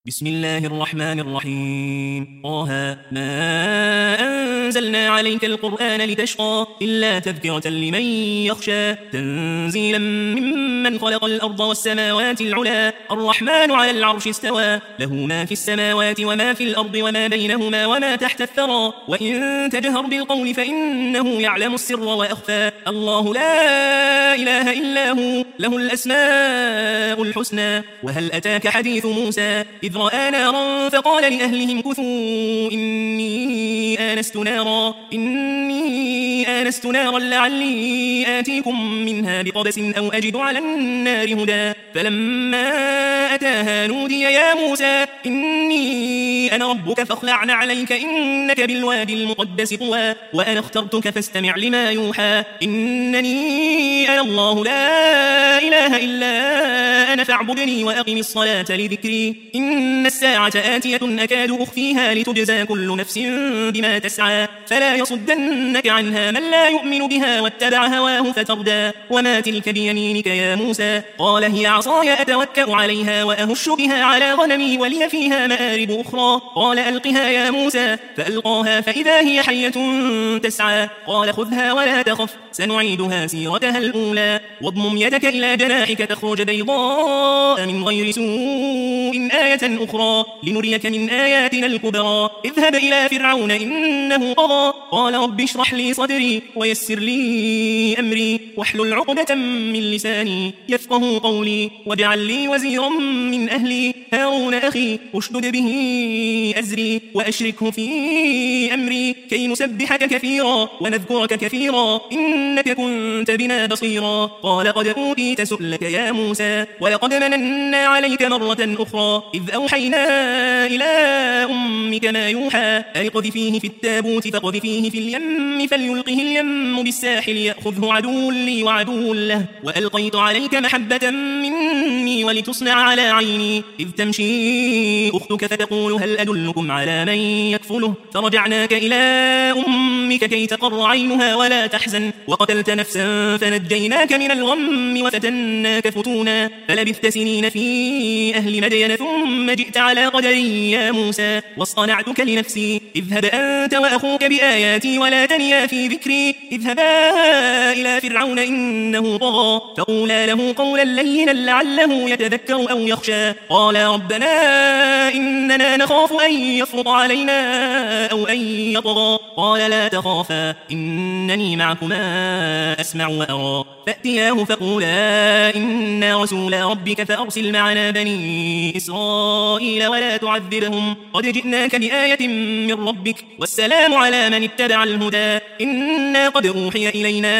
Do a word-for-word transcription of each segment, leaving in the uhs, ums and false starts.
بسم الله الرحمن الرحيم طه ما أنزلنا عليك القرآن لتشقى إلا تذكرة لمن يخشى تنزيلا ممن خلق الأرض والسماوات العلا الرحمن على العرش استوى له ما في السماوات وما في الأرض وما بينهما وما تحت الثرى وإن تجهر بالقول فإنه يعلم السر وأخفى الله لا إله إلا هو له الأسماء الحسنى وهل أتاك حديث موسى إذ رأى نارا فقال لأهلهم كثوا إني آنست نارا إني آنست نارا لعلي آتيكم منها بقبس أو أجد على النار هدى فلما أتاها نودي يا موسى إني أنا ربك فاخلع عليك إنك بالوادي المقدس طوى وأنا اخترتك فاستمع لما يوحى إنني أنا الله لا إله إلا أنا فاعبدني وأقم الصلاة لذكري إن الساعة آتية أكاد أخفيها لتجزى كل نفس بما تسعى فلا يصدنك عنها من لا يؤمن بها واتبع هواه فتردى وما تلك بيمينك يا موسى قال هي عصاي أتوكأ عليها وأهش بها على غنمي ولي فيها مآرب أخرى قال ألقها يا موسى فألقاها فإذا هي حية تسعى قال خذها ولا تخف سنعيدها سيرتها الأولى واضمم يدك إلى جناحك تخرج بيضاء من غير سوء آية أخرى لنريك من آياتنا الكبرى اذهب إلى فرعون إنه طغى قال رب اشرح لي صدري ويسر لي أمري واحلل عقدة من لساني يفقه قولي واجعل لي وزيرا من أهلي هارون أخي اشدد به أزري وأشركه في أمري كي نسبحك كثيرا ونذكرك كثيرا إنك كنت بنا بصيرا قال قد أوتيت سؤلك يا موسى ولقد مننا عليك مرة أخرى إذ أوحينا إلى أمك ما يوحى أقذفيه في التابوت فاقذفيه في اليم فليلقه اليم بالساحل يأخذه عدو لي وعدو له وألقيت عليك محبة مني ولتصنع على عيني إذ تمشي أختك فتقول هل أدلكم على من يكفله فرجعناك إلى أمك كي تقر عينها ولا تحزن وقتلت نفسا فنجيناك من الغم وفتناك فتونا فلبثت سنين في أهل مدين ثم جئت على قدري يا موسى واصطنعتك لنفسي اذهب أنت وأخوك بآياتي ولا تنيا في ذكري اذهبا إلى فرعون إنه طغى فقولا له قولا لينا لعله يتذكر أو يخشى قالا ربنا إننا نخاف أن يفرط علينا أو أن يطغى قال لا تخافا إنني معكما أسمع وأرى فأتياه فقولا إنا رسولا ربك فأرسل معنا بني إسرائيل ولا تعذبهم قد جئناك بآية من ربك والسلام على من اتبع الهدى إنا قد أوحي إلينا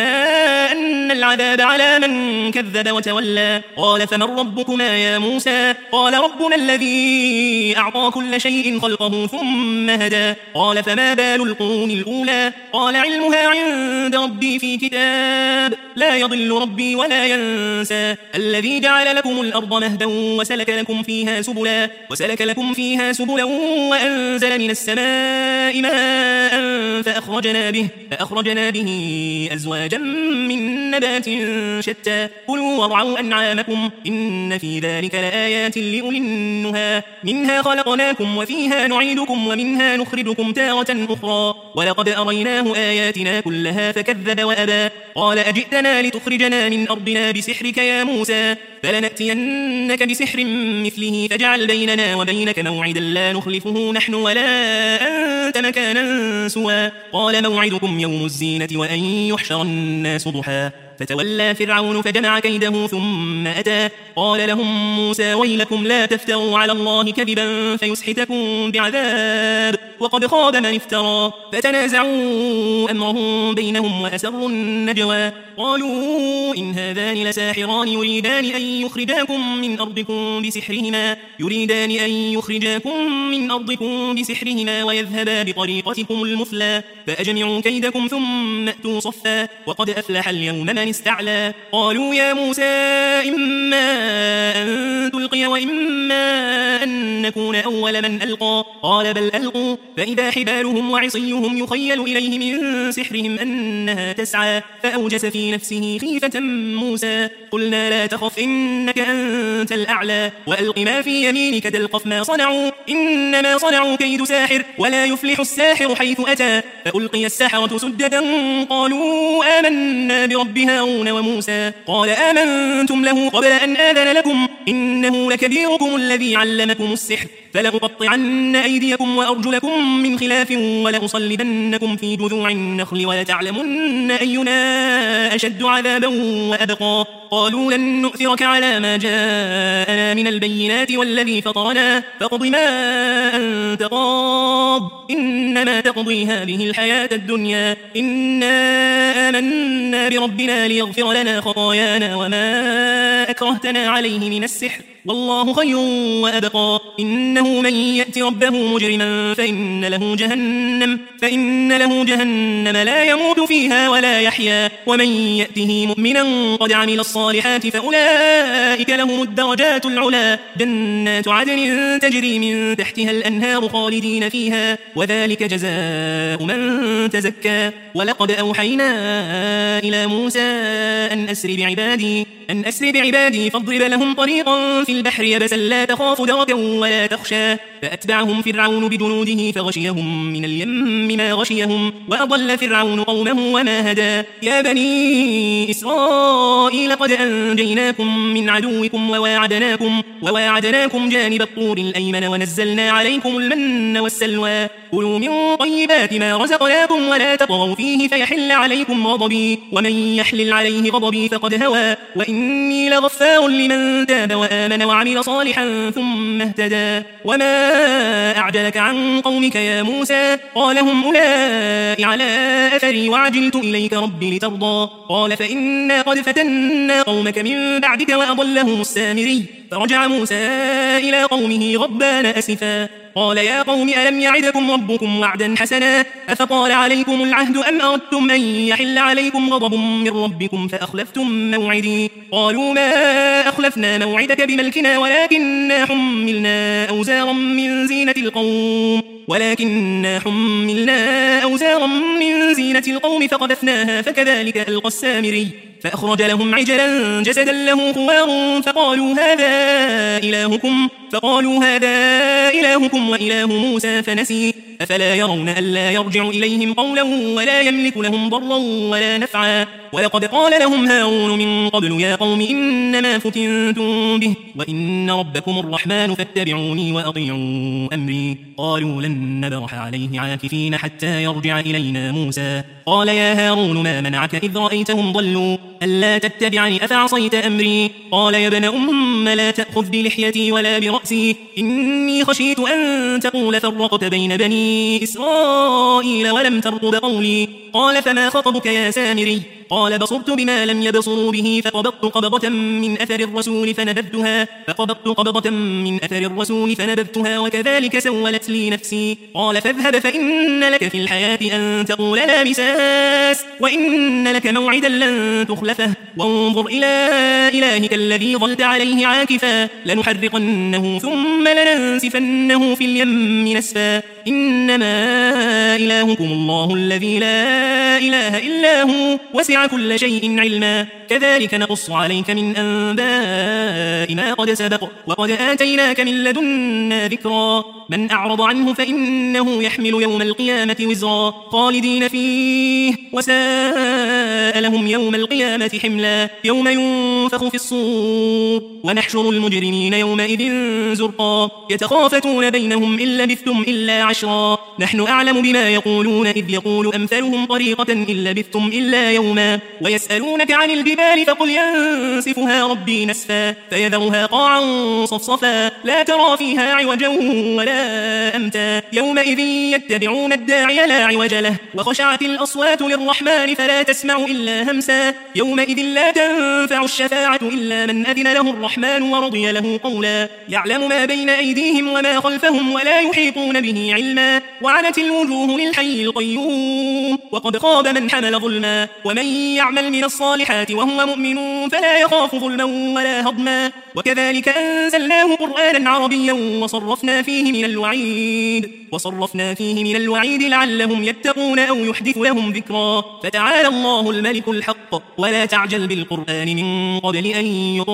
أن العذاب على من كذب وتولى قال فمن ربكما يا موسى قال ربنا الذي أعطى كل شيء خلقه ثم هدى قال فما بال القرون الأولى قال علمها عند ربي في كتاب لا يضل ربي ولا ينسى الذي جعل لكم الأرض مهدا وسلك لكم فيها سبلا وسلك لكم فيها سبلا وأنزل من السماء ماء فأخرجنا به فأخرجنا به أزواجا من نبات شتى كلوا وارعوا أنعامكم إن في ذلك لآيات لأولي النهى منها خلقناكم وفيها نعيدكم ومنها نخرجكم تارة أخرى ولقد أريناه آياتنا كلها فكذب وأبى قال أجئتنا لتخرجنا من أرضنا بسحرك يا موسى فلنأتينك بسحر مثله فاجعل بيننا وبينك موعدا لا نخلفه نحن ولا أنت مكانا سوى قال موعدكم يوم الزينة وأن يحشر الناس ضحى فتولى فرعون فجمع كيده ثم أتى قال لهم موسى ويلكم لا تفتروا على الله كذبا فيسحتكم بعذاب وقد خاب من افترى فتنازعوا أمرهم بينهم وأسروا النجوى قالوا إن هذان لساحران يريدان أن يخرجاكم من أرضكم بسحرهما يريدان أن يخرجاكم من أرضكم بسحرهما ويذهبا بطريقتكم المثلى فأجمعوا كيدكم ثم أتوا صفا وقد أفلح اليوم من استعلى قالوا يا موسى إما أن تلقي وإما أن نكون أول من ألقى قال بل ألقوا فإذا حبالهم وعصيهم يخيل إليه من سحرهم أنها تسعى فأوجس في نفسه خيفة موسى قلنا لا تخف إنك أنت الأعلى وألق ما في يمينك تلقف ما صنعوا إنما صنعوا كيد ساحر ولا يفلح الساحر حيث أتى فألقي السحرة سجدا قالوا آمنا برب هارون وموسى قال آمنتم له قبل أن آذن لكم إنه لكبيركم الذي علمكم السحر فلأقطعن أيديكم وأرجلكم من خلاف ولأصلبنكم في جذوع النخل ولتعلمن أينا أشد عذابا وأبقى قالوا لن نؤثرك على ما جاءنا من البينات والذي فطرنا فاقض ما أنت قاض إنما تقضي هذه الحياة الدنيا إنا آمنا بربنا ليغفر لنا خطايانا وما أكرهتنا عليه من السحر والله خير وأبقى إنه من يأت ربه مجرما فإن له جهنم فإن له جهنم لا يموت فيها ولا يحيا ومن يأته مؤمنا قد عمل الصالحات فأولئك لهم الدرجات العلا جنات عدن تجري من تحتها الأنهار خالدين فيها وذلك جزاء من تزكى ولقد أوحينا إلى موسى أن أسر بعبادي أن أسر بعبادي فاضرب لهم طريقا في البحر يبسا لا تخاف دركا ولا تخشى فأتبعهم فرعون بجنوده فغشيهم من اليم ما غشيهم وأضل فرعون قومه وما هدى يا بني إسرائيل قد أنجيناكم من عدوكم وواعدناكم, وواعدناكم جانب الطور الأيمن ونزلنا عليكم المن والسلوى كلوا من طيبات ما رزقناكم ولا تطغوا فيه فيحل عليكم غضبي ومن يحلل عليه غضبي فقد هوى وإني لغفار لمن تاب وآمن وعمل صالحا ثم اهتدى وما أعجلك عن قومك يا موسى قال هم أولئك على أثري وعجلت إليك ربي لترضى قال فإنا قد فتنا قومك من بعدك وأضلهم السامري فرجع موسى إلى قومه غضبان أسفا قال يا قوم ألم يعدكم ربكم وعدا حسنا أفطال عليكم العهد أم أردتم أن يحل عليكم غضب من ربكم فأخلفتم موعدي قالوا ما أخلفنا موعدك بملكنا ولكننا حملنا أوزارا من زينة القوم ولكننا حملنا أوزارا من زينة القوم فقذفناها فكذلك ألقى السامري فأخرج لهم عجلا جسدا له خوار فقالوا هذا إلهكم فقالوا هذا إلهكم وإله موسى فنسي أفلا يرون ألا يرجع إليهم قولا ولا يملك لهم ضرا ولا نفعا ولقد قال لهم هارون من قبل يا قوم إنما فتنتم به وإن ربكم الرحمن فاتبعوني وأطيعوا أمري قالوا لن نبرح عليه عاكفين حتى يرجع إلينا موسى قال يا هارون ما منعك إذ رأيتهم ضلوا ألا تتبعني أفعصيت أمري قال يا ابن أم لا تأخذ بلحيتي ولا برأسي إني خشيت أن تقول فرقت بين بني إسرائيل ولم ترقب قولي قال فما خطبك يا سامري قال بصرت بما لم يبصروا به فقبضت قبضة من أثر الرسول فنبذتها فقبضت قبضة من أثر الرسول فنبذتها وكذلك سولت لي نفسي قال فاذهب فإن لك في الحياة أن تقول لا مساس وإن لك موعدا لن تخلفه وانظر إلى إلهك الذي ظلت عليه عاكفا لنحرقنه ثم لننسفنه في اليم نسفا إنما إلهكم الله الذي لا إله إلا هو وسع كل شيء علما كذلك نقص عليك من أنباء ما قد سبق وقد آتيناك من لدنا ذكرا من أعرض عنه فإنه يحمل يوم القيامة وزرا خالدين فيه وساء لهم يوم القيامة حملا يوم ينفخ في الصور ونحشر المجرمين يومئذ زرقا يتخافتون بينهم إن لبثتم إلا عشرا نحن أعلم بما يقولون إذ يقول أمثلهم طريقة إن لبثتم إلا يوما ويسألونك عن الجبال فقل ينسفها ربي نسفا فيذرها قاعا صفصفا لا ترى فيها عوجا ولا أمتا يومئذ يتبعون الداعي لا عوج له وخشعت الأصوات للرحمن فلا تسمع إلا همسا يومئذ لا تنفع الشفاعة إلا من أذن له الرحمن ورضي له قولا يعلم ما بين أيديهم وما خلفهم ولا يحيطون به علما وعنت الوجوه للحي القيوم وقد خاب من حمل ظلما ومن يعمل من الصالحات وهو مؤمن فلا يخاف ظلما ولا هضما وكذلك أنزلناه قرآنا عربيا وصرفنا فيه من من الوعيد وصرفنا فيه من الوعيد لعلهم يتقون أو يحدث لهم ذكرا فتعالى الله الملك الحق ولا تعجل بالقرآن من قبل أن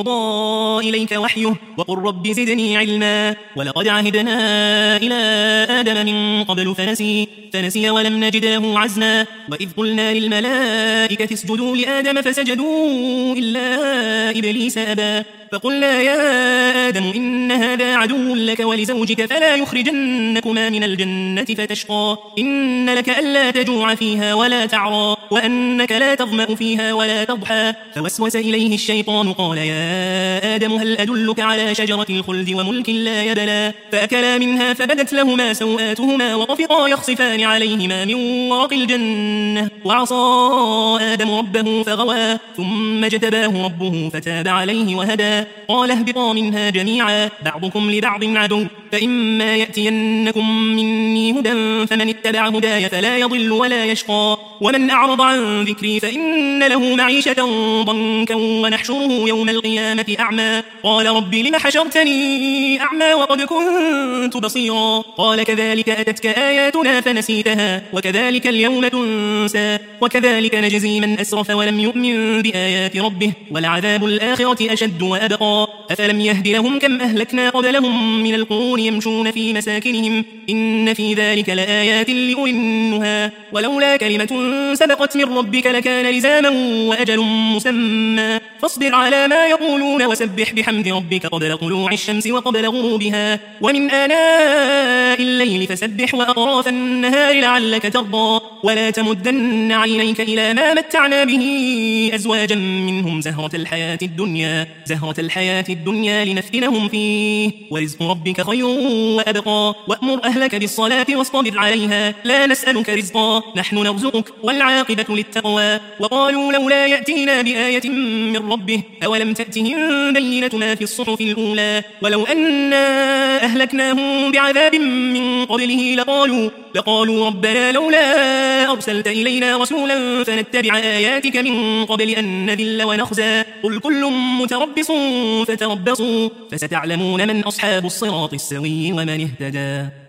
يقضى إليك وحيه وقل رب زدني علما ولقد عهدنا إلى آدم من قبل فنسي فنسي ولم نجد له عزما وإذ قلنا للملائكة اسجدوا لآدم فسجدوا إلا إبليس أبى فقلنا يا آدم إن هذا عدو لك ولزوجك فلا يخرجنكما من الجنة فتشقى إن لك ألا تجوع فيها ولا تعرى وأنك لا تظمأ فيها ولا تضحى فوسوس إليه الشيطان قال يا آدم هل أدلك على شجرة الخلد وملك لا يبلى فأكلا منها فبدت لهما سوآتهما وطفقا يخصفان عليهما من ورق الجنة وعصى آدم ربه فغوى ثم اجتباه ربه فتاب عليه وهدى قال اهبطا منها جميعا بعضكم لبعض عدو فإما يأتينكم مني هدى فمن اتبع هداي فلا يضل ولا يشقى ومن أعرض عن ذكري فإن له معيشة ضنكا ونحشره يوم القيامة أعمى قال رب لم حشرتني أعمى وقد كنت بصيرا قال كذلك أتتك آياتنا فنسيتها وكذلك اليوم تنسى وكذلك نجزي من أسرف ولم يؤمن بآيات ربه ولعذاب الآخرة أشد وأبقى أفلم يهد لهم كم أهلكنا قبلهم من القرون يمشون في مساكنهم إن في ذلك لآيات لأولي النهى ولولا كلمة سبقت من ربك لكان لزاما وأجل مسمى فاصبر على ما يقولون وسبح بحمد ربك قبل طلوع الشمس وقبل غروبها ومن آناء الليل فسبح وأطراف النهار لعلك ترضى ولا تمدن عينيك إلى ما متعنا به أزواجا منهم زهرة الحياة الدنيا زهرة الحياة الدنيا لنفتنهم فيه ورزق ربك خير وأبقى وأمر أهلك بالصلاة واصطبر عليها لا نسألك رزقا نحن نرزقك والعاقبة للتقوى وقالوا لولا يأتينا بآية من ربه أولم تأتهم بينة ما في الصحف الأولى ولو أنا أهلكناهم بعذاب من قبله لقالوا لقالوا ربنا لولا أرسلت إلينا رسولا فنتبع آياتك من قبل أن نذل ونخزى قل كل متربص فتربصوا فستعلمون من أصحاب الصراط السوي ومن اهتدى.